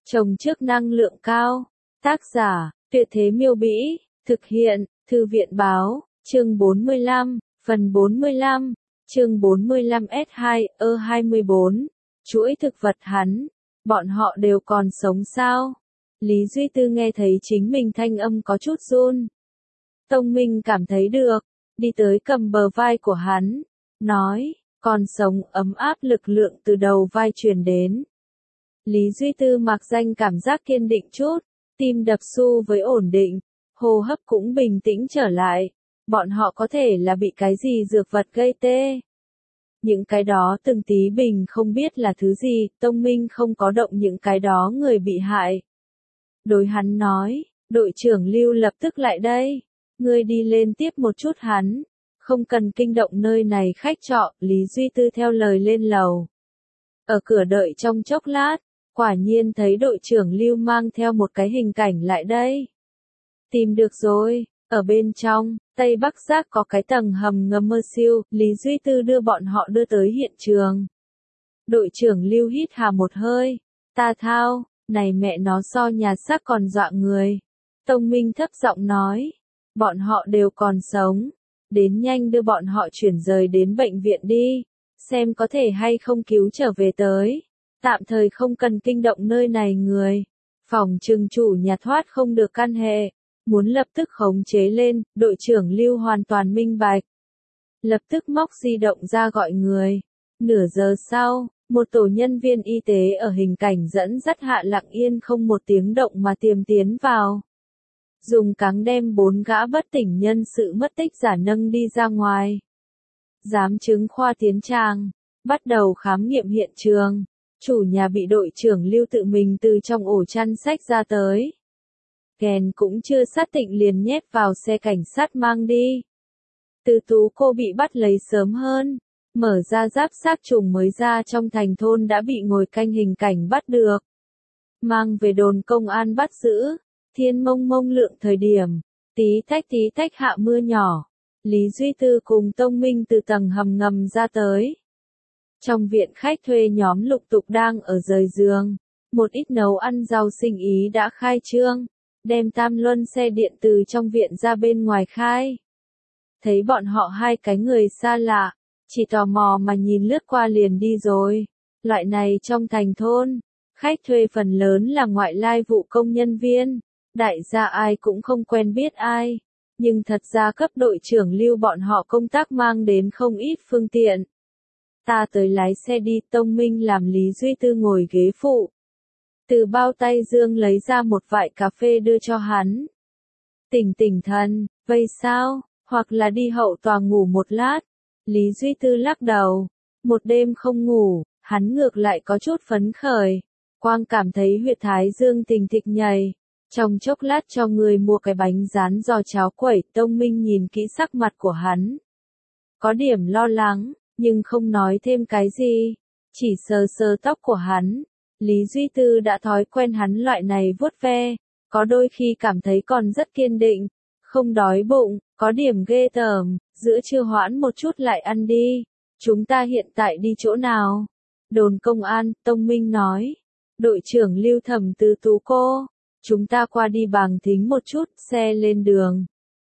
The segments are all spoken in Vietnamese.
Trồng trước năng lượng cao. Tác giả, Tuyệt Thế Miêu Bĩ. Thực hiện, Thư viện Báo. Chương 45, phần 45. Chương 45 S2E24. Chuỗi thực vật hắn. Bọn họ đều còn sống sao? Lý Duy Tư nghe thấy chính mình thanh âm có chút run. Tông Minh cảm thấy được, đi tới cầm bờ vai của hắn, nói, còn sống. Ấm áp lực lượng từ đầu vai truyền đến. Lý Duy Tư mặc danh cảm giác kiên định chút, tim đập xu với ổn định, hô hấp cũng bình tĩnh trở lại. Bọn họ có thể là bị cái gì dược vật gây tê? Những cái đó từng tí bình không biết là thứ gì, Tông Minh không có động những cái đó người bị hại. Đối hắn nói, đội trưởng Lưu lập tức lại đây, ngươi đi lên tiếp một chút hắn, không cần kinh động nơi này khách trọ. Lý Duy Tư theo lời lên lầu. Ở cửa đợi trong chốc lát, quả nhiên thấy đội trưởng Lưu mang theo một cái hình cảnh lại đây. Tìm được rồi, ở bên trong, Tây Bắc Giác có cái tầng hầm ngầm mơ siêu, Lý Duy Tư đưa bọn họ đưa tới hiện trường. Đội trưởng Lưu hít hà một hơi, ta thao, này mẹ nó so nhà xác còn dọa người. Tông Minh thấp giọng nói, bọn họ đều còn sống, đến nhanh đưa bọn họ chuyển rời đến bệnh viện đi, xem có thể hay không cứu trở về tới. Tạm thời không cần kinh động nơi này người. Phòng trừng chủ nhà thoát không được căn hệ. Muốn lập tức khống chế lên, đội trưởng Lưu hoàn toàn minh bạch. Lập tức móc di động ra gọi người. Nửa giờ sau, một tổ nhân viên y tế ở hình cảnh dẫn dắt hạ lặng yên không một tiếng động mà tiềm tiến vào. Dùng cáng đem 4 gã bất tỉnh nhân sự mất tích giả nâng đi ra ngoài. Giám chứng khoa tiến tràng, bắt đầu khám nghiệm hiện trường. Chủ nhà bị đội trưởng Lưu tự mình từ trong ổ chăn xách ra tới. Kèn cũng chưa sát tịnh liền nhét vào xe cảnh sát mang đi. Từ Tú cô bị bắt lấy sớm hơn. Mở ra giáp xác trùng mới ra trong thành thôn đã bị ngồi canh hình cảnh bắt được. Mang về đồn công an bắt giữ. Thiên mông mông lượng thời điểm. Tí tách hạ mưa nhỏ. Lý Duy Tư cùng Tông Minh từ tầng hầm ngầm ra tới. Trong viện khách thuê nhóm lục tục đang ở rời giường. Một ít nấu ăn rau sinh ý đã khai trương. Đem tam luân xe điện từ trong viện ra bên ngoài khai. Thấy bọn họ hai cái người xa lạ. Chỉ tò mò mà nhìn lướt qua liền đi rồi. Loại này trong thành thôn. Khách thuê phần lớn là ngoại lai vụ công nhân viên. Đại gia ai cũng không quen biết ai. Nhưng thật ra cấp đội trưởng Lưu bọn họ công tác mang đến không ít phương tiện. Ta tới lái xe đi. Tông Minh làm Lý Duy Tư ngồi ghế phụ. Từ bao tay Dương lấy ra một vại cà phê đưa cho hắn. Tỉnh thần, vây sao, hoặc là đi hậu tòa ngủ một lát. Lý Duy Tư lắc đầu. Một đêm không ngủ, hắn ngược lại có chút phấn khởi. Quang cảm thấy huyệt thái dương tình thịch nhầy. Trong chốc lát cho người mua cái bánh rán giò cháo quẩy. Tông Minh nhìn kỹ sắc mặt của hắn. Có điểm lo lắng, nhưng không nói thêm cái gì. Chỉ sờ sờ tóc của hắn. Lý Duy Tư đã thói quen hắn loại này vuốt ve. Có đôi khi cảm thấy còn rất kiên định. Không đói bụng, có điểm ghê tởm. Giữa trưa hoãn một chút lại ăn đi. Chúng ta hiện tại đi chỗ nào? Đồn công an, Tông Minh nói. Đội trưởng Lưu Thẩm từ Tú cô. Chúng ta qua đi Bàng Thính một chút, xe lên đường.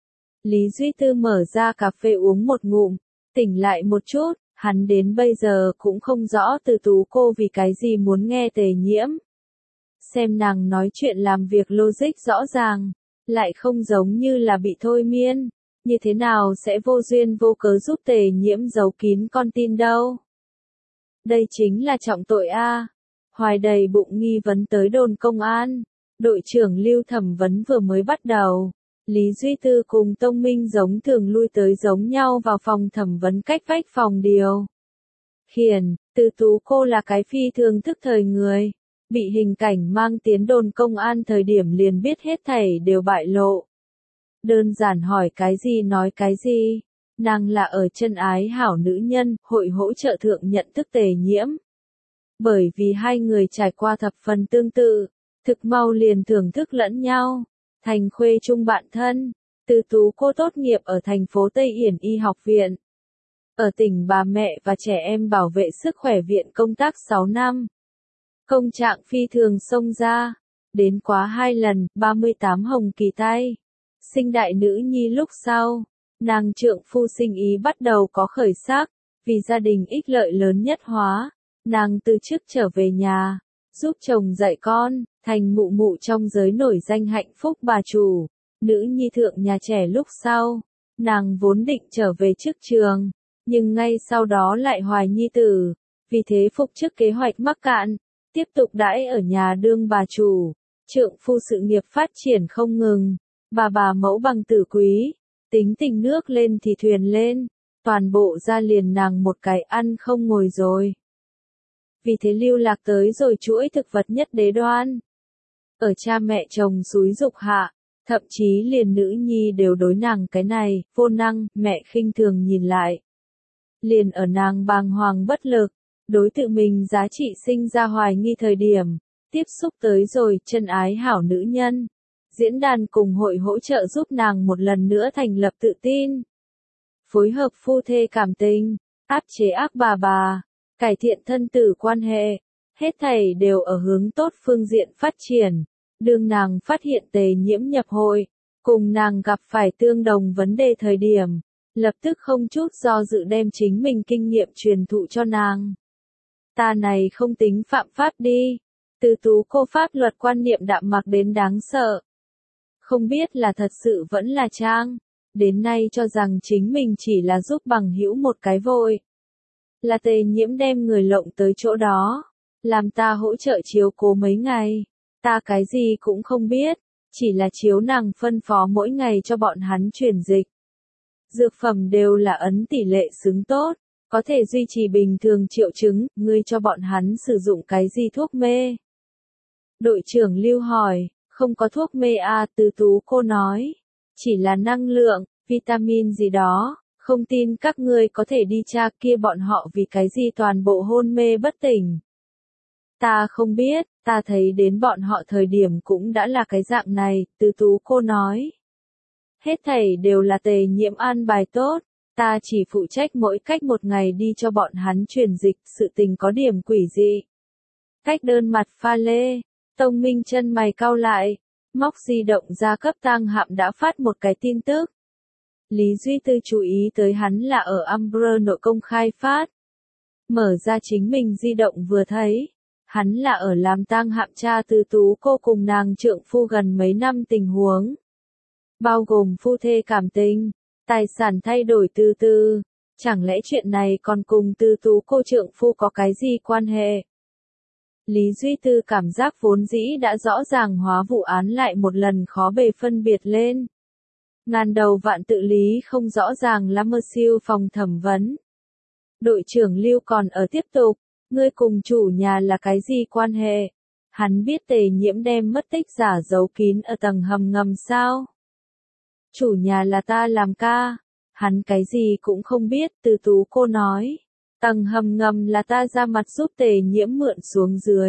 Lý Duy Tư mở ra cà phê uống một ngụm. Tỉnh lại một chút, hắn đến bây giờ cũng không rõ từ Tú cô vì cái gì muốn nghe Tề Nhiễm. Xem nàng nói chuyện làm việc logic rõ ràng, lại không giống như là bị thôi miên. Như thế nào sẽ vô duyên vô cớ giúp Tề Nhiễm giấu kín con tin đâu? Đây chính là trọng tội a. Hoài đầy bụng nghi vấn tới đồn công an. Đội trưởng Lưu thẩm vấn vừa mới bắt đầu. Lý Duy Tư cùng Tông Minh giống thường lui tới giống nhau vào phòng thẩm vấn cách vách phòng điều khiển. Từ Tú cô là cái phi thường thức thời người. Bị hình cảnh mang tiến đồn công an thời điểm liền biết hết thảy đều bại lộ. Đơn giản hỏi cái gì nói cái gì. Nàng là ở chân ái hảo nữ nhân, hội hỗ trợ thượng nhận thức Tề Nhiễm. Bởi vì hai người trải qua thập phần tương tự, thực mau liền thưởng thức lẫn nhau. Thành khuê chung bạn thân. Từ Tú cô tốt nghiệp ở thành phố Tây Yển Y học viện. Ở tỉnh Bà Mẹ và Trẻ Em Bảo vệ Sức khỏe viện công tác 6 năm. Công trạng phi thường xông ra, đến quá 2 lần, 38 hồng kỳ tay. Sinh đại nữ nhi lúc sau, nàng trượng phu sinh ý bắt đầu có khởi sắc, vì gia đình ích lợi lớn nhất hóa, nàng từ chức trở về nhà, giúp chồng dạy con, thành mụ mụ trong giới nổi danh hạnh phúc bà chủ, nữ nhi thượng nhà trẻ lúc sau, nàng vốn định trở về chức trường, nhưng ngay sau đó lại hoài nhi tử, vì thế phục chức kế hoạch mắc cạn, tiếp tục đãi ở nhà đương bà chủ, trượng phu sự nghiệp phát triển không ngừng, bà mẫu bằng tử quý, tính tình nước lên thì thuyền lên, toàn bộ ra liền nàng một cái ăn không ngồi rồi. Vì thế lưu lạc tới rồi chuỗi thực vật nhất đế đoan. Ở cha mẹ chồng xúi dục hạ, thậm chí liền nữ nhi đều đối nàng cái này, vô năng, mẹ khinh thường nhìn lại. Liền ở nàng bàng hoàng bất lực, đối tự mình giá trị sinh ra hoài nghi thời điểm, tiếp xúc tới rồi chân ái hảo nữ nhân. Diễn đàn cùng hội hỗ trợ giúp nàng một lần nữa thành lập tự tin. Phối hợp phu thê cảm tình, áp chế ác bà, cải thiện thân tử quan hệ, hết thảy đều ở hướng tốt phương diện phát triển. Đương nàng phát hiện Tề Nhiễm nhập hội, cùng nàng gặp phải tương đồng vấn đề thời điểm, lập tức không chút do dự đem chính mình kinh nghiệm truyền thụ cho nàng. Ta này không tính phạm pháp đi, từ tú cô pháp luật quan niệm đạm mạc đến đáng sợ. Không biết là thật sự vẫn là trang, đến nay cho rằng chính mình chỉ là giúp bằng hữu một cái vội. Là Tề Nhiễm đem người lộng tới chỗ đó, làm ta hỗ trợ chiếu cố mấy ngày, ta cái gì cũng không biết, chỉ là chiếu nàng phân phó mỗi ngày cho bọn hắn chuyển dịch. Dược phẩm đều là ấn tỷ lệ xứng tốt, có thể duy trì bình thường triệu chứng, ngươi cho bọn hắn sử dụng cái gì thuốc mê? Đội trưởng Lưu hỏi, không có thuốc mê à, từ tú cô nói, chỉ là năng lượng, vitamin gì đó, không tin các ngươi có thể đi tra kia bọn họ vì cái gì toàn bộ hôn mê bất tỉnh. Ta không biết, ta thấy đến bọn họ thời điểm cũng đã là cái dạng này, từ tú cô nói. Hết thảy đều là Tề Nhiễm an bài tốt, ta chỉ phụ trách mỗi cách một ngày đi cho bọn hắn truyền dịch, sự tình có điểm quỷ dị. Cách đơn mặt pha lê, Tông Minh chân mày cau lại, móc di động ra cấp tang hạm đã phát một cái tin tức. Lý Duy Tư chú ý tới hắn là ở Umbrella nội công khai phát. Mở ra chính mình di động vừa thấy, hắn là ở làm tang hạm cha từ tú cô cùng nàng trượng phu gần mấy năm tình huống. Bao gồm phu thê cảm tình, tài sản thay đổi từ từ, chẳng lẽ chuyện này còn cùng từ tú cô trượng phu có cái gì quan hệ? Lý Duy Tư cảm giác vốn dĩ đã rõ ràng hóa vụ án lại một lần khó bề phân biệt lên. Ngàn đầu vạn tự lý không rõ ràng lắm mơ siêu phòng thẩm vấn. Đội trưởng Lưu còn ở tiếp tục, ngươi cùng chủ nhà là cái gì quan hệ? Hắn biết Tề Nhiễm đem mất tích giả giấu kín ở tầng hầm ngầm sao? Chủ nhà là ta làm ca, hắn cái gì cũng không biết, từ tú cô nói. Tầng hầm ngầm là ta ra mặt giúp Tề Nhiễm mượn xuống dưới.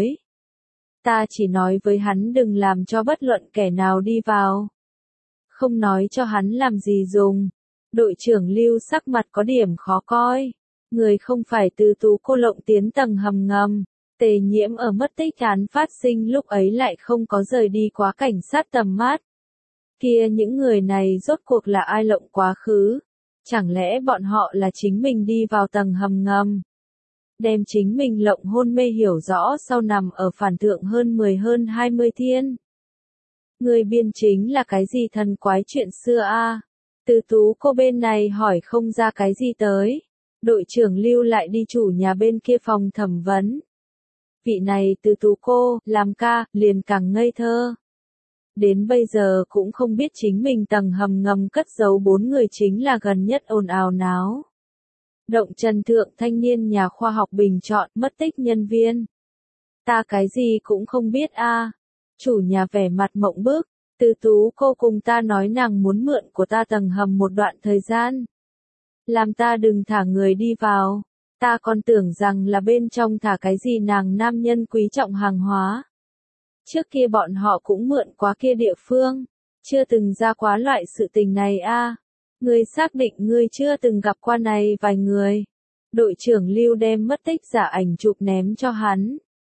Ta chỉ nói với hắn đừng làm cho bất luận kẻ nào đi vào. Không nói cho hắn làm gì dùng. Đội trưởng Lưu sắc mặt có điểm khó coi. Người không phải từ tú cô lộng tiến tầng hầm ngầm. Tề Nhiễm ở mất tích án phát sinh lúc ấy lại không có rời đi quá cảnh sát tầm mắt. Kia những người này rốt cuộc là ai lộng quá khứ? Chẳng lẽ bọn họ là chính mình đi vào tầng hầm ngầm? Đem chính mình lộng hôn mê hiểu rõ sau nằm ở phản thượng hơn 20 thiên. Người biên chính là cái gì thần quái chuyện xưa a? Từ tú cô bên này hỏi không ra cái gì tới. Đội trưởng Lưu lại đi chủ nhà bên kia phòng thẩm vấn. Vị này từ tú cô, làm ca, liền càng ngây thơ. Đến bây giờ cũng không biết chính mình tầng hầm ngầm cất giấu 4 người chính là gần nhất ồn ào náo. Động Trần Thượng thanh niên nhà khoa học bình chọn mất tích nhân viên. Ta cái gì cũng không biết a. Chủ nhà vẻ mặt mộng bức, từ tú cô cùng ta nói nàng muốn mượn của ta tầng hầm một đoạn thời gian. Làm ta đừng thả người đi vào, ta còn tưởng rằng là bên trong thả cái gì nàng nam nhân quý trọng hàng hóa. Trước kia bọn họ cũng mượn quá kia địa phương, chưa từng ra quá loại sự tình này a. Ngươi xác định ngươi chưa từng gặp qua này vài người. Đội trưởng Lưu đem mất tích giả ảnh chụp ném cho hắn.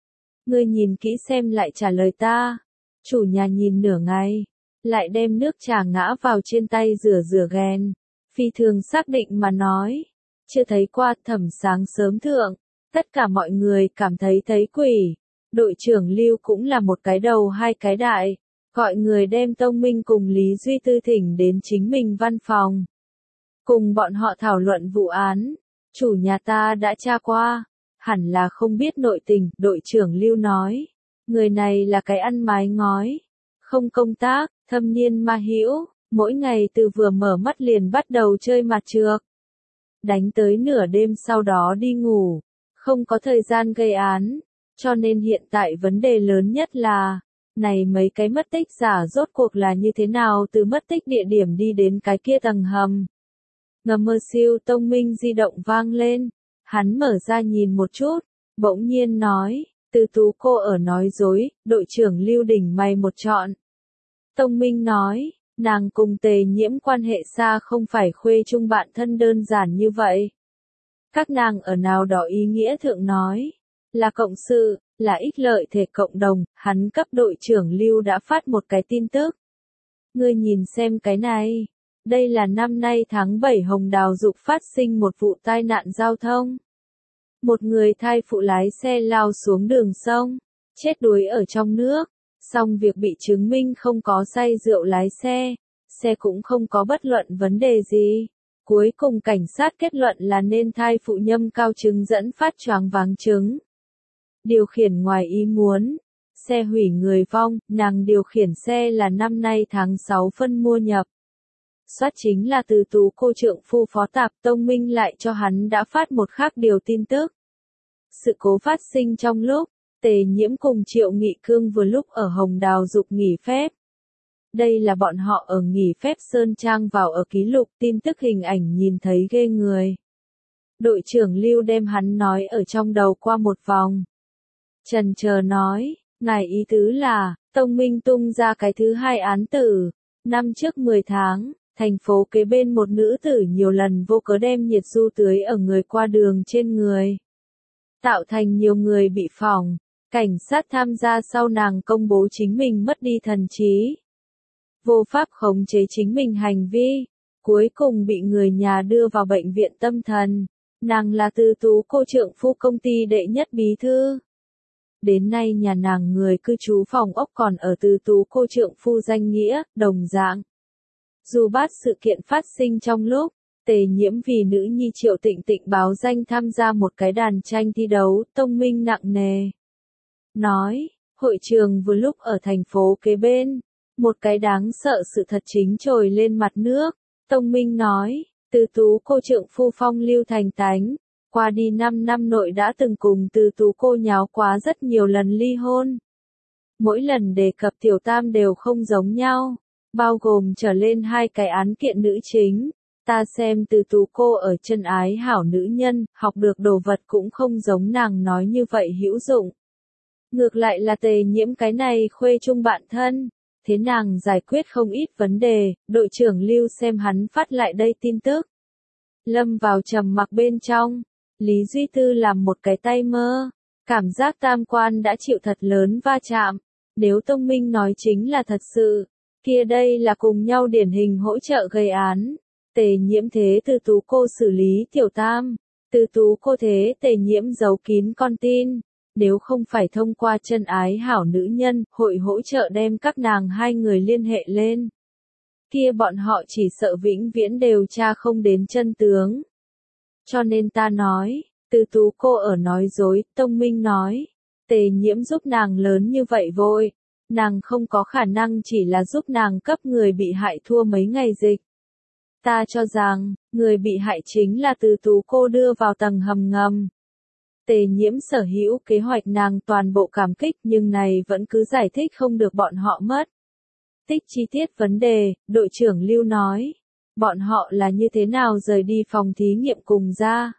Ngươi nhìn kỹ xem lại trả lời ta. Chủ nhà nhìn nửa ngày, lại đem nước trà ngã vào trên tay rửa rửa ghen. Phi thường xác định mà nói. Chưa thấy qua Thẩm sáng sớm thượng. Tất cả mọi người cảm thấy thấy quỷ. Đội trưởng Lưu cũng là một cái đầu hai cái đại. Gọi người đem Tông Minh cùng Lý Duy Tư thỉnh đến chính mình văn phòng. Cùng bọn họ thảo luận vụ án. Chủ nhà ta đã tra qua. Hẳn là không biết nội tình, đội trưởng Lưu nói. Người này là cái ăn mái ngói. Không công tác, thâm niên ma hữu, mỗi ngày từ vừa mở mắt liền bắt đầu chơi mặt trược. Đánh tới nửa đêm sau đó đi ngủ. Không có thời gian gây án. Cho nên hiện tại vấn đề lớn nhất là, này mấy cái mất tích giả rốt cuộc là như thế nào từ mất tích địa điểm đi đến cái kia tầng hầm. Ngầm mơ siêu Tông Minh di động vang lên. Hắn mở ra nhìn một chút, bỗng nhiên nói, Từ Tú cô ở nói dối, đội trưởng Lưu đỉnh mày một trọn. Tông Minh nói, nàng cùng Tề Nhiễm quan hệ xa không phải khuê chung bạn thân đơn giản như vậy. Các nàng ở nào đó ý nghĩa thượng nói, là cộng sự, là ích lợi thể cộng đồng, hắn cấp đội trưởng Lưu đã phát một cái tin tức. Ngươi nhìn xem cái này, đây là năm nay tháng 7 Hồng Đào Dục phát sinh một vụ tai nạn giao thông. Một người thai phụ lái xe lao xuống đường sông, chết đuối ở trong nước, xong việc bị chứng minh không có say rượu lái xe, xe cũng không có bất luận vấn đề gì. Cuối cùng cảnh sát kết luận là nên thai phụ nhâm cao chứng dẫn phát choáng váng chứng. Điều khiển ngoài ý muốn, xe hủy người vong, nàng điều khiển xe là năm nay tháng 6 phân mua nhập. Soát chính là Từ Tú cô trượng phu Phó Tạp Tông Minh lại cho hắn đã phát một khác điều tin tức. Sự cố phát sinh trong lúc, Tề Nhiễm cùng Triệu Nghị Cương vừa lúc ở Hồng Đào Dục nghỉ phép. Đây là bọn họ ở nghỉ phép Sơn Trang vào ở ký lục tin tức hình ảnh nhìn thấy ghê người. Đội trưởng Lưu đem hắn nói ở trong đầu qua một vòng. Chần chờ nói, ngài ý tứ là, Tông Minh tung ra cái thứ hai án tử. Năm trước 10 tháng, thành phố kế bên một nữ tử nhiều lần vô cớ đem nhiệt du tưới ở người qua đường trên người. Tạo thành nhiều người bị phỏng. Cảnh sát tham gia sau nàng công bố chính mình mất đi thần trí. Vô pháp khống chế chính mình hành vi. Cuối cùng bị người nhà đưa vào bệnh viện tâm thần. Nàng là Từ Tú cô trượng phu công ty đệ nhất bí thư. Đến nay nhà nàng người cư trú phòng ốc còn ở Từ Tú cô trượng phu danh nghĩa, đồng dạng. Dù bát sự kiện phát sinh trong lúc, Tề Nhiễm vì nữ nhi Triệu Tịnh Tịnh báo danh tham gia một cái đàn tranh thi đấu, Tông Minh nặng nề. Nói, hội trường vừa lúc ở thành phố kế bên, một cái đáng sợ sự thật chính trồi lên mặt nước. Tông Minh nói, Từ Tú cô trượng phu phong lưu thành tánh, qua đi 5 năm nội đã từng cùng Từ Tú cô nháo quá rất nhiều lần ly hôn. Mỗi lần đề cập tiểu tam đều không giống nhau, bao gồm trở lên hai cái án kiện nữ chính. Ta xem Từ Tú cô ở chân ái hảo nữ nhân, học được đồ vật cũng không giống nàng nói như vậy hữu dụng. Ngược lại là Tề Nhiễm cái này khuê chung bạn thân, thế nàng giải quyết không ít vấn đề, đội trưởng Lưu xem hắn phát lại đây tin tức. Lâm vào trầm mặc bên trong, Lý Duy Tư làm một cái tay mơ, cảm giác tam quan đã chịu thật lớn va chạm, nếu Tông Minh nói chính là thật sự, kia đây là cùng nhau điển hình hỗ trợ gây án. Tề Nhiễm thế Từ Tú cô xử lý tiểu tam, Từ Tú cô thế Tề Nhiễm giấu kín con tin. Nếu không phải thông qua chân ái hảo nữ nhân, hội hỗ trợ đem các nàng hai người liên hệ lên. Kia bọn họ chỉ sợ vĩnh viễn đều tra không đến chân tướng. Cho nên ta nói, Từ Tú cô ở nói dối, Tông Minh nói, Tề Nhiễm giúp nàng lớn như vậy vội, nàng không có khả năng chỉ là giúp nàng cấp người bị hại thua mấy ngày dịch. Ta cho rằng, người bị hại chính là Từ Tú cô đưa vào tầng hầm ngầm. Tề Nhiễm sở hữu kế hoạch nàng toàn bộ cảm kích nhưng này vẫn cứ giải thích không được bọn họ mất. Tích chi tiết vấn đề, đội trưởng Lưu nói. Bọn họ là như thế nào rời đi phòng thí nghiệm cùng ra.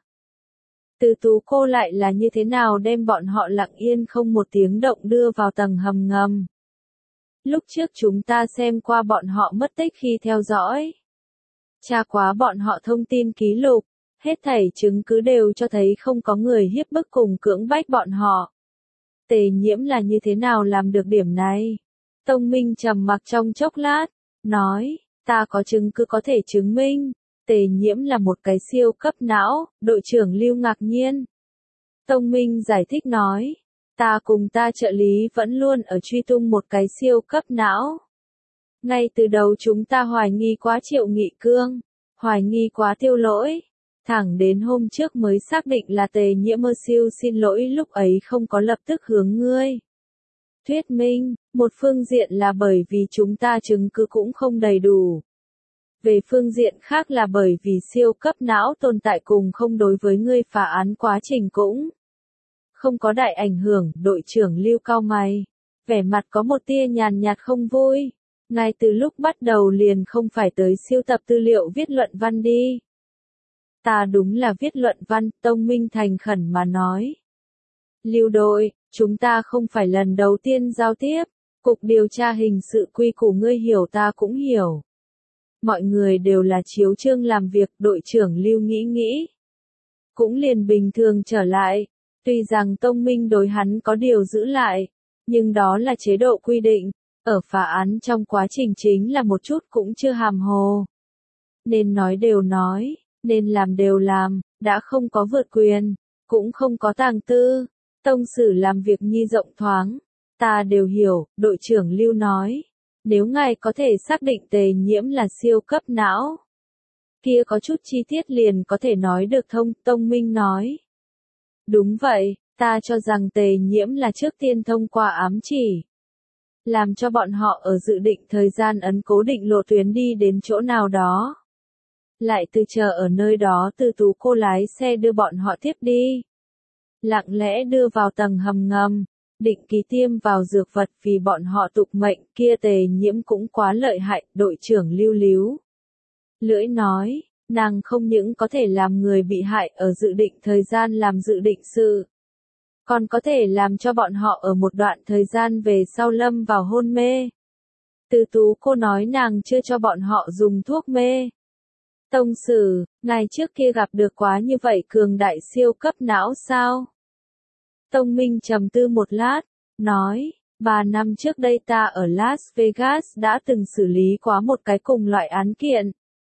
Từ Tú cô lại là như thế nào đem bọn họ lặng yên không một tiếng động đưa vào tầng hầm ngầm. Lúc trước chúng ta xem qua bọn họ mất tích khi theo dõi. Tra quá bọn họ thông tin ký lục. Hết thảy chứng cứ đều cho thấy không có người hiếp bức cùng cưỡng bách bọn họ. Tề Nhiễm là như thế nào làm được điểm này? Tông Minh trầm mặc trong chốc lát, nói, ta có chứng cứ có thể chứng minh, Tề Nhiễm là một cái siêu cấp não, đội trưởng Lưu ngạc nhiên. Tông Minh giải thích nói, ta cùng ta trợ lý vẫn luôn ở truy tung một cái siêu cấp não. Ngay từ đầu chúng ta hoài nghi quá Triệu Nghị Cương, hoài nghi quá Tiêu Lỗi. Thẳng đến hôm trước mới xác định là Tề Nhiễm siêu xin lỗi lúc ấy không có lập tức hướng ngươi. Thuyết minh, một phương diện là bởi vì chúng ta chứng cứ cũng không đầy đủ. Về phương diện khác là bởi vì siêu cấp não tồn tại cùng không đối với ngươi phá án quá trình cũng không có đại ảnh hưởng. Đội trưởng Lưu cau mày, vẻ mặt có một tia nhàn nhạt không vui. Ngay từ lúc bắt đầu liền không phải tới siêu tập tư liệu viết luận văn đi. Ta đúng là viết luận văn, Tông Minh thành khẩn mà nói. Lưu đội, chúng ta không phải lần đầu tiên giao tiếp, cục điều tra hình sự quy củ ngươi hiểu ta cũng hiểu. Mọi người đều là chiếu chương làm việc, đội trưởng Lưu nghĩ. Cũng liền bình thường trở lại, tuy rằng Tông Minh đối hắn có điều giữ lại, nhưng đó là chế độ quy định, ở phá án trong quá trình chính là một chút cũng chưa hàm hồ. Nên nói đều nói, nên làm đều làm, đã không có vượt quyền, cũng không có tàng tư, tông sử làm việc nhi rộng thoáng, ta đều hiểu, đội trưởng Lưu nói, nếu ngài có thể xác định Tề Nhiễm là siêu cấp não, kia có chút chi tiết liền có thể nói được thông, Tông Minh nói. Đúng vậy, ta cho rằng Tề Nhiễm là trước tiên thông qua ám chỉ, làm cho bọn họ ở dự định thời gian ấn cố định lộ tuyến đi đến chỗ nào đó. Lại từ chờ ở nơi đó Từ Tú cô lái xe đưa bọn họ tiếp đi. Lặng lẽ đưa vào tầng hầm ngầm, định kỳ tiêm vào dược vật vì bọn họ tục mệnh, kia Tề Nhiễm cũng quá lợi hại, đội trưởng Lưu líu. Lưỡi nói, nàng không những có thể làm người bị hại ở dự định thời gian làm dự định sự, còn có thể làm cho bọn họ ở một đoạn thời gian về sau lâm vào hôn mê. Từ Tú cô nói nàng chưa cho bọn họ dùng thuốc mê. Tông sử, ngài trước kia gặp được quá như vậy cường đại siêu cấp não sao? Tông Minh trầm tư một lát, nói, 3 năm trước đây ta ở Las Vegas đã từng xử lý quá một cái cùng loại án kiện.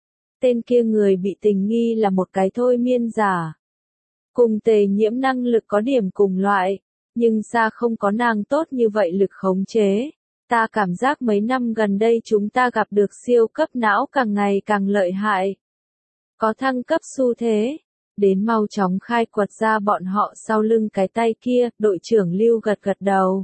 Tên kia người bị tình nghi là một cái thôi miên giả. Cùng Tề Nhiễm năng lực có điểm cùng loại, nhưng xa không có nàng tốt như vậy lực khống chế. Ta cảm giác mấy năm gần đây chúng ta gặp được siêu cấp não càng ngày càng lợi hại. Có thăng cấp xu thế, đến mau chóng khai quật ra bọn họ sau lưng cái tay kia, đội trưởng Lưu gật gật đầu.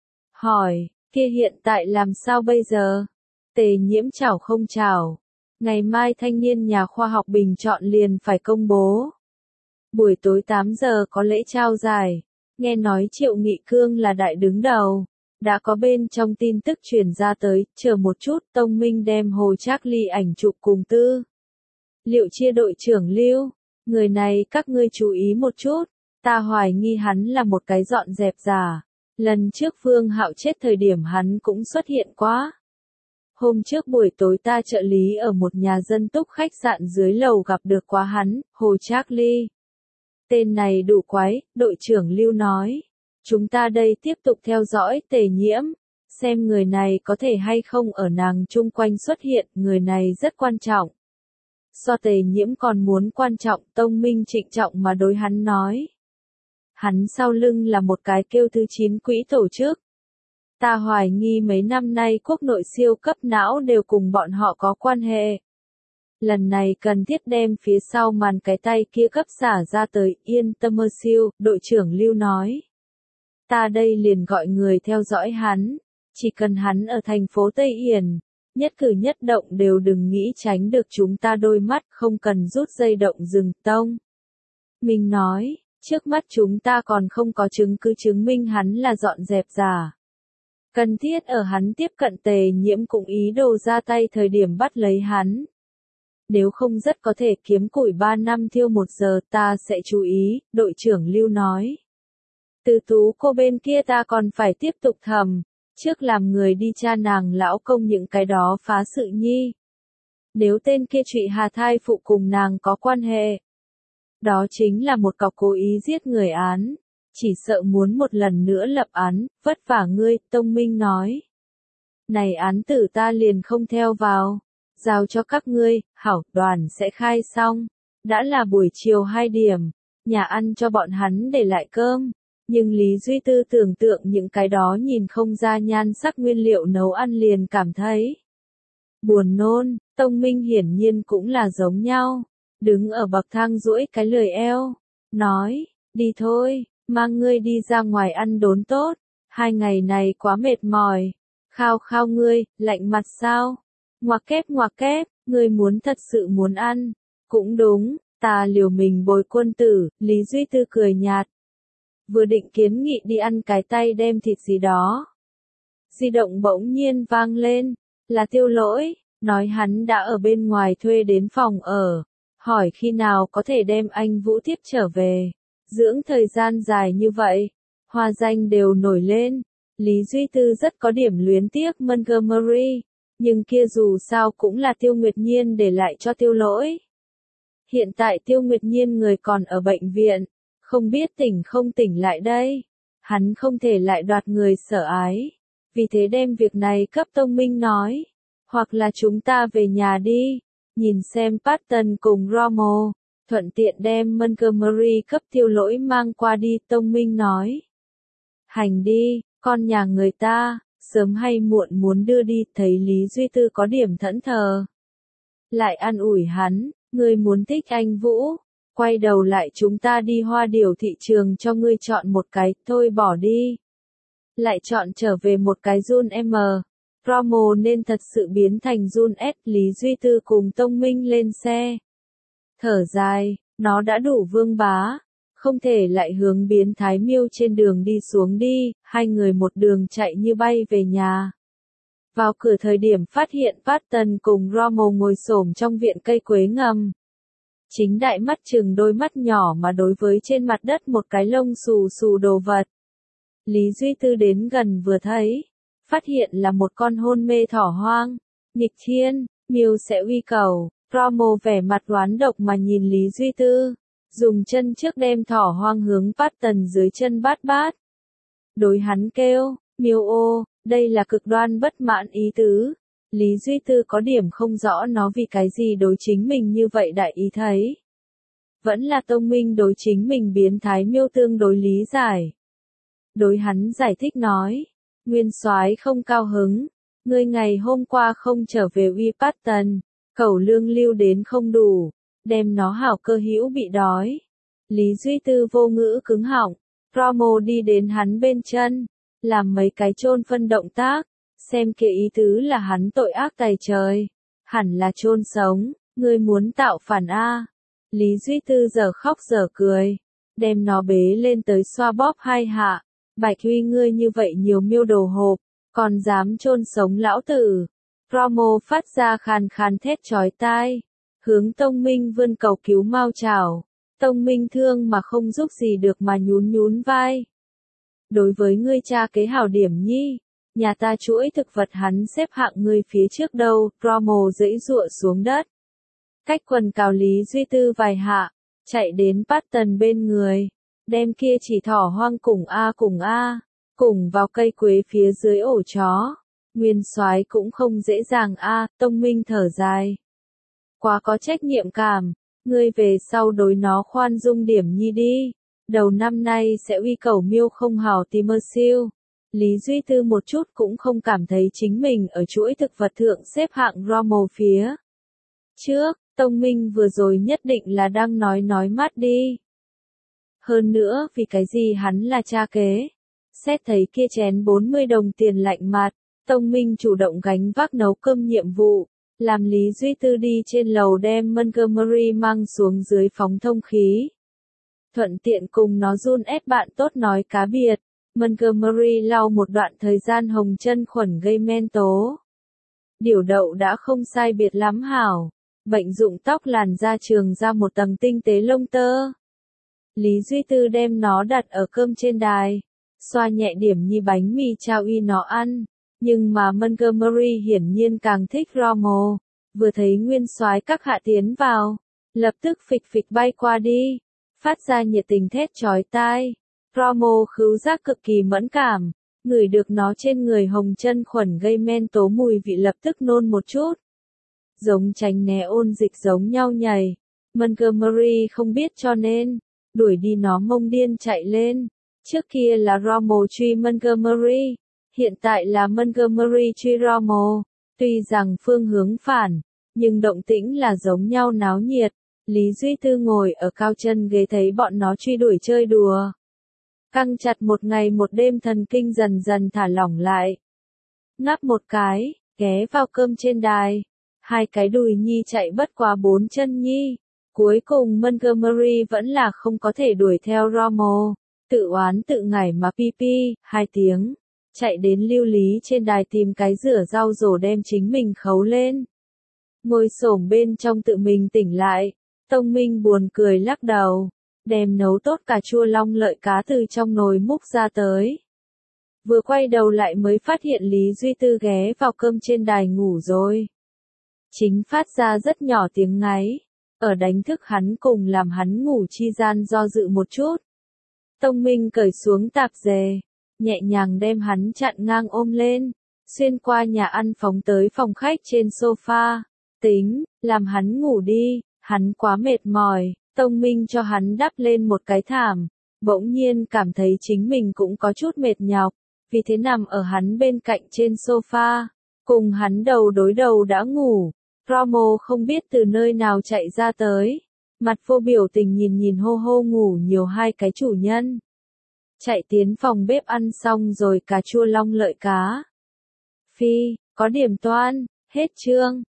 Hỏi, kia hiện tại làm sao bây giờ? Tề Nhiễm chảo không chảo. Ngày mai thanh niên nhà khoa học bình chọn liền phải công bố. Buổi tối 8 giờ có lễ trao giải. Nghe nói Triệu Nghị Cương là đại đứng đầu. Đã có bên trong tin tức truyền ra tới, chờ một chút, Tông Minh đem Hồ Trác Ly ảnh chụp cùng tư. Liệu chia đội trưởng Lưu, người này các ngươi chú ý một chút, ta hoài nghi hắn là một cái dọn dẹp giả. Lần trước Phương Hạo chết thời điểm hắn cũng xuất hiện quá. Hôm trước buổi tối ta trợ lý ở một nhà dân túc khách sạn dưới lầu gặp được quá hắn, Hồ Trác Ly. Tên này đủ quái, đội trưởng Lưu nói. Chúng ta đây tiếp tục theo dõi Tề Nhiễm, xem người này có thể hay không ở nàng chung quanh xuất hiện, người này rất quan trọng. So Tề Nhiễm còn muốn quan trọng, Tông Minh trịnh trọng mà đối hắn nói. Hắn sau lưng là một cái kêu thứ 9 quỹ tổ chức. Ta hoài nghi mấy năm nay quốc nội siêu cấp não đều cùng bọn họ có quan hệ. Lần này cần thiết đem phía sau màn cái tay kia cấp xả ra tới, yên tâm siêu, đội trưởng Lưu nói. Ta đây liền gọi người theo dõi hắn, chỉ cần hắn ở thành phố Tây Yển, nhất cử nhất động đều đừng nghĩ tránh được chúng ta đôi mắt, không cần rút dây động rừng tông. Mình nói, trước mắt chúng ta còn không có chứng cứ chứng minh hắn là dọn dẹp giả. Cần thiết ở hắn tiếp cận Tề Nhiễm cũng ý đồ ra tay thời điểm bắt lấy hắn. Nếu không rất có thể kiếm củi 3 năm thiêu 1 giờ, ta sẽ chú ý, đội trưởng Lưu nói. Từ Tú cô bên kia ta còn phải tiếp tục thầm, trước làm người đi tra nàng lão công những cái đó phá sự nhi. Nếu tên kia Trụy Hà thai phụ cùng nàng có quan hệ, đó chính là một cọc cố ý giết người án. chỉ sợ muốn một lần nữa lập án, vất vả ngươi, Tông Minh nói. Này án tử ta liền không theo vào, giao cho các ngươi, hảo, đoàn sẽ khai xong. Đã là buổi chiều 2 điểm, nhà ăn cho bọn hắn để lại cơm, nhưng Lý Duy Tư tưởng tượng những cái đó nhìn không ra nhan sắc nguyên liệu nấu ăn liền cảm thấy buồn nôn. Tông Minh hiển nhiên cũng là giống nhau, đứng ở bậc thang duỗi cái lười eo, nói, đi thôi, mang ngươi đi ra ngoài ăn đốn tốt, 2 ngày này quá mệt mỏi, khao khao ngươi, lạnh mặt sao, ngoặc kép, ngươi muốn thật sự muốn ăn, cũng đúng, ta liều mình bồi quân tử, Lý Duy Tư cười nhạt. Vừa định kiến nghị đi ăn cái tay đem thịt gì đó. Di động bỗng nhiên vang lên, là Tiêu Lỗi, nói hắn đã ở bên ngoài thuê đến phòng ở, hỏi khi nào có thể đem anh Vũ tiếp trở về, dưỡng thời gian dài như vậy, hoa danh đều nổi lên, Lý Duy Tư rất có điểm luyến tiếc Montgomery, nhưng kia dù sao cũng là Tiêu Nguyệt Nhiên để lại cho Tiêu Lỗi. Hiện tại Tiêu Nguyệt Nhiên người còn ở bệnh viện, không biết tỉnh không tỉnh lại đây, hắn không thể lại đoạt người Sở Ái, vì thế đem việc này cấp Tông Minh nói, hoặc là chúng ta về nhà đi, nhìn xem Patton cùng Rommel, thuận tiện đem Montgomery cấp Tiêu Lỗi mang qua đi, Tông Minh nói. Hành đi, con nhà người ta, sớm hay muộn muốn đưa đi, thấy Lý Duy Tư có điểm thẫn thờ. Lại an ủi hắn, ngươi muốn thích anh Vũ, quay đầu lại chúng ta đi Hoa Điểu thị trường cho ngươi chọn một cái, thôi bỏ đi. Lại chọn trở về một cái Jun M. Rommel nên thật sự biến thành Jun S. Lý Duy Tư cùng Tông Minh lên xe. Thở dài, nó đã đủ vương bá, không thể lại hướng biến thái miêu trên đường đi xuống đi, hai người một đường chạy như bay về nhà. Vào cửa thời điểm phát hiện Patton cùng Rommel ngồi xổm trong viện cây quế ngầm. Chính đại mắt chừng đôi mắt nhỏ mà đối với trên mặt đất một cái lông xù xù đồ vật. Lý Duy Tư đến gần vừa thấy, phát hiện là một con hôn mê thỏ hoang. Nghịch thiên, miêu sẽ uy cầu, Rommel vẻ mặt oán độc mà nhìn Lý Duy Tư, dùng chân trước đem thỏ hoang hướng Patton dưới chân bát bát. Đối hắn kêu, miêu ô, đây là cực đoan bất mãn ý tứ. Lý Duy Tư có điểm không rõ nó vì cái gì đối chính mình như vậy đại ý thấy. Vẫn là Tông Minh đối chính mình biến thái miêu tương đối lý giải. Đối hắn giải thích nói, Nguyên Soái không cao hứng, ngươi ngày hôm qua không trở về uy Patton, khẩu lương lưu đến không đủ, đem nó hảo cơ hữu bị đói. Lý Duy Tư vô ngữ cứng họng, Rommel đi đến hắn bên chân, làm mấy cái chôn phân động tác, xem kia ý tứ là hắn tội ác tày trời, hẳn là chôn sống, ngươi muốn tạo phản a. Lý Duy Tư giờ khóc giờ cười, đem nó bế lên tới xoa bóp hai hạ, Bạch Huy ngươi như vậy nhiều miêu đồ hộp, còn dám chôn sống lão tử. Rommel phát ra khàn khàn thét chói tai, hướng Tông Minh vươn cầu cứu mau chào. Tông Minh thương mà không giúp gì được mà nhún nhún vai. Đối với ngươi cha kế hảo điểm nhi, nhà ta chuỗi thực vật hắn xếp hạng ngươi phía trước đâu, Rommel giãy giụa xuống đất. Cách quần cào Lý Duy Tư vài hạ, chạy đến Patton bên người, đem kia chỉ thỏ hoang cùng vào cây quế phía dưới ổ chó. Nguyên Soái cũng không dễ dàng a, Tông Minh thở dài. Quá có trách nhiệm cảm, ngươi về sau đối nó khoan dung điểm nhi đi. Đầu năm nay sẽ uy cầu miêu không hào Timmersill. Lý Duy Tư một chút cũng không cảm thấy chính mình ở chuỗi thực vật thượng xếp hạng Rommel phía trước, Tông Minh vừa rồi nhất định là đang nói mát đi. Hơn nữa, vì cái gì hắn là cha kế. Xét thấy kia chén 40 đồng tiền lạnh mặt, Tông Minh chủ động gánh vác nấu cơm nhiệm vụ, làm Lý Duy Tư đi trên lầu đem Montgomery mang xuống dưới phóng thông khí. Thuận tiện cùng nó run ép bạn tốt nói cá biệt, Montgomery lau một đoạn thời gian hồng chân khuẩn gây men tố. Điểu đậu đã không sai biệt lắm hảo, bệnh dụng tóc làn da trường ra một tầng tinh tế lông tơ. Lý Duy Tư đem nó đặt ở cơm trên đài, xoa nhẹ điểm nhi bánh mì trao y nó ăn, nhưng mà Montgomery hiển nhiên càng thích Rommel, vừa thấy Nguyên Soái các hạ tiến vào, lập tức phịch phịch bay qua đi, phát ra nhiệt tình thét chói tai, Romo khứu giác cực kỳ mẫn cảm, ngửi được nó trên người Hồng Chân khuẩn gây men tố mùi vị lập tức nôn một chút. Giống tránh né ôn dịch giống nhau nhảy. Montgomery không biết cho nên, đuổi đi nó mông điên chạy lên. Trước kia là Romo truy Montgomery, hiện tại là Montgomery truy Romo. Tuy rằng phương hướng phản, nhưng động tĩnh là giống nhau náo nhiệt. Lý Duy Tư ngồi ở cao chân ghế thấy bọn nó truy đuổi chơi đùa. Căng chặt một ngày một đêm thần kinh dần dần thả lỏng lại. Ngáp một cái, ghé vào cơm trên đài. Hai cái đùi nhi chạy bất quá 4 chân nhi. Cuối cùng Montgomery vẫn là không có thể đuổi theo Romo. Tự oán tự ngải mà pi pi, 2 tiếng. Chạy đến Lưu Lý trên đài tìm cái rửa rau rổ đem chính mình khấu lên. Ngồi xổm bên trong tự mình tỉnh lại. Tông Minh buồn cười lắc đầu. Đem nấu tốt cà chua long lợi cá từ trong nồi múc ra tới. Vừa quay đầu lại mới phát hiện Lý Duy Tư ghé vào cơm trên đài ngủ rồi. Chính phát ra rất nhỏ tiếng ngáy. Ở đánh thức hắn cùng làm hắn ngủ chi gian do dự một chút. Tông Minh cởi xuống tạp dề. Nhẹ nhàng đem hắn chặn ngang ôm lên. Xuyên qua nhà ăn phóng tới phòng khách trên sofa. Tính, làm hắn ngủ đi, hắn quá mệt mỏi. Tông Minh cho hắn đắp lên một cái thảm. Bỗng nhiên cảm thấy chính mình cũng có chút mệt nhọc. Vì thế nằm ở hắn bên cạnh trên sofa. Cùng hắn đầu đối đầu đã ngủ. Romo không biết từ nơi nào chạy ra tới. Mặt vô biểu tình nhìn hô hô ngủ nhiều hai cái chủ nhân. Chạy tiến phòng bếp ăn xong rồi cà chua long lợi cá. Phi, có điểm toan, hết chương.